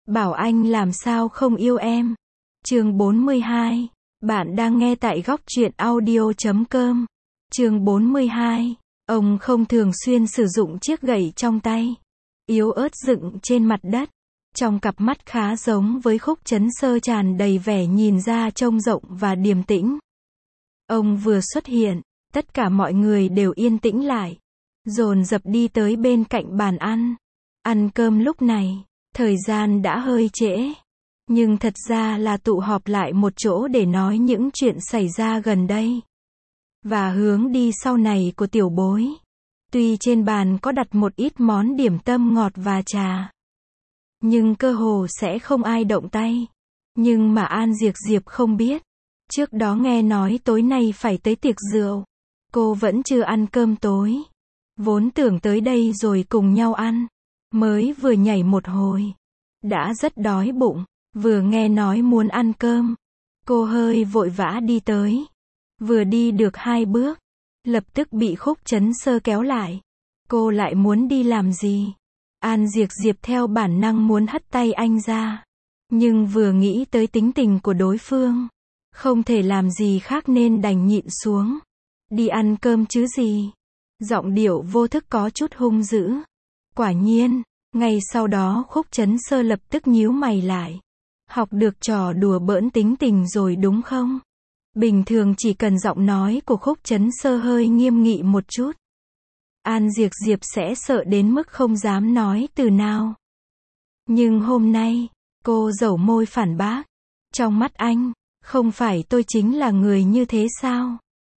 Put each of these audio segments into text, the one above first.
bảo anh làm sao không yêu em. Chương 42. Bạn đang nghe tại góc truyện audio.com. Chương 42. Ông không thường xuyên sử dụng chiếc gậy trong tay, yếu ớt dựng trên mặt đất. Trong cặp mắt khá giống với Khúc Chấn Sơ tràn đầy vẻ nhìn ra trông rộng và điềm tĩnh. Ông vừa xuất hiện, tất cả mọi người đều yên tĩnh lại, dồn dập đi tới bên cạnh bàn ăn. Ăn cơm lúc này, thời gian đã hơi trễ, nhưng thật ra là tụ họp lại một chỗ để nói những chuyện xảy ra gần đây và hướng đi sau này của tiểu bối. Tuy trên bàn có đặt một ít món điểm tâm ngọt và trà, nhưng cơ hồ sẽ không ai động tay. Nhưng mà An Diệp Diệp không biết, trước đó nghe nói tối nay phải tới tiệc rượu, cô vẫn chưa ăn cơm tối. Vốn tưởng tới đây rồi cùng nhau ăn, mới vừa nhảy một hồi, đã rất đói bụng. Vừa nghe nói muốn ăn cơm, cô hơi vội vã đi tới. Vừa đi được 2 bước, lập tức bị Khúc Chấn Sơ kéo lại. Cô lại muốn đi làm gì? An Diệp Diệp theo bản năng muốn hất tay anh ra, nhưng vừa nghĩ tới tính tình của đối phương, không thể làm gì khác nên đành nhịn xuống. Đi ăn cơm chứ gì? Giọng điệu vô thức có chút hung dữ. Quả nhiên, ngay sau đó Khúc Chấn Sơ lập tức nhíu mày lại. Học được trò đùa bỡn tính tình rồi đúng không? Bình thường chỉ cần giọng nói của Khúc Chấn Sơ hơi nghiêm nghị một chút, An Diệp Diệp sẽ sợ đến mức không dám nói từ nào. Nhưng hôm nay, cô dẩu môi phản bác. Trong mắt anh, không phải tôi chính là người như thế sao?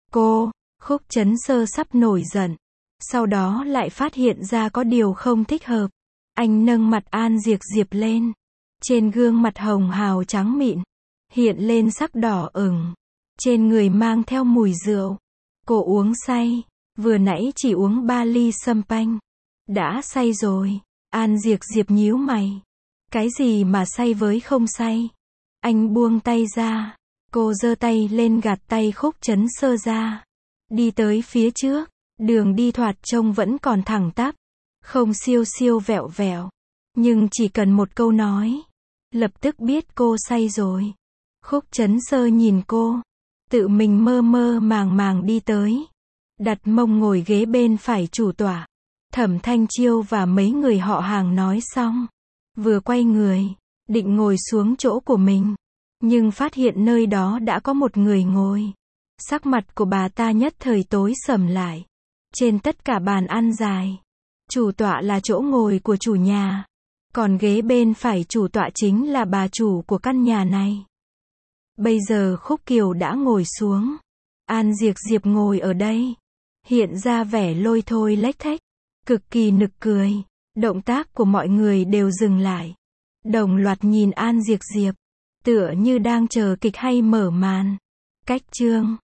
Khúc Chấn Sơ sắp nổi giận, sau đó lại phát hiện ra có điều không thích hợp. Anh nâng mặt An Diệp Diệp lên. Trên gương mặt hồng hào trắng mịn, hiện lên sắc đỏ ửng. Trên người mang theo mùi rượu. Cô uống say, vừa nãy chỉ uống 3 ly sâm panh. Đã say rồi. An Diệp Diệp nhíu mày. Cái gì mà say với không say? Anh buông tay ra. Cô giơ tay lên gạt tay Khúc Chấn Sơ ra. Đi tới phía trước. Đường đi thoạt trông vẫn còn thẳng tắp, không siêu siêu vẹo vẹo. Nhưng chỉ cần một câu nói, lập tức biết cô say rồi. Khúc Chấn Sơ nhìn cô, tự mình mơ mơ màng màng đi tới, đặt mông ngồi ghế bên phải chủ tọa. Thẩm Thanh Chiêu và mấy người họ hàng nói xong, vừa quay người, định ngồi xuống chỗ của mình, nhưng phát hiện nơi đó đã có một người ngồi. Sắc mặt của bà ta nhất thời tối sầm lại. Trên tất cả bàn ăn dài, chủ tọa là chỗ ngồi của chủ nhà, còn ghế bên phải chủ tọa chính là bà chủ của căn nhà này. Bây giờ Khúc Kiều đã ngồi xuống, An Diệp Diệp ngồi ở đây, hiện ra vẻ lôi thôi lếch thếch, cực kỳ nực cười. Động tác của mọi người đều dừng lại, đồng loạt nhìn An Diệp Diệp, tựa như đang chờ kịch hay mở màn. Cách chương